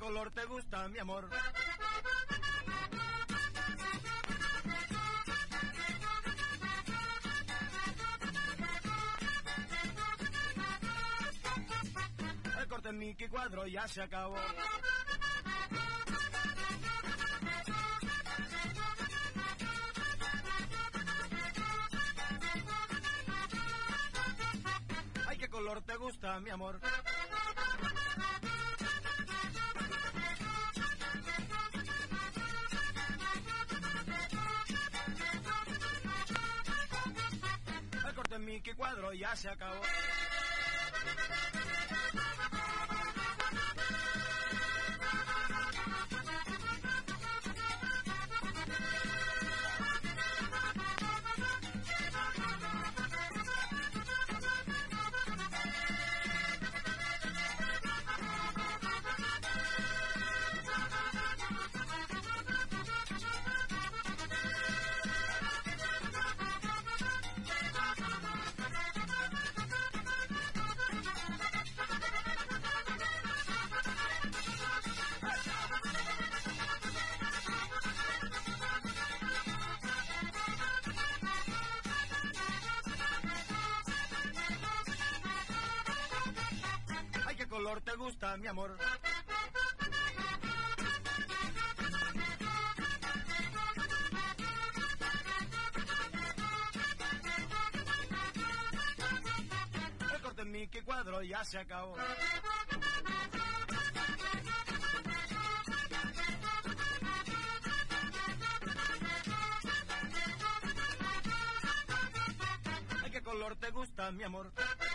color te gusta, mi amor? El corte Mickey Cuadro ya se acabó. Ay, ¿qué color te gusta, mi amor? El corte Mickey Cuadro ya se acabó. Ay, ¿qué color te gusta, mi amor? El corte Mickey Cuadro ya se acabó. Ay, ¿qué color te gusta, mi amor?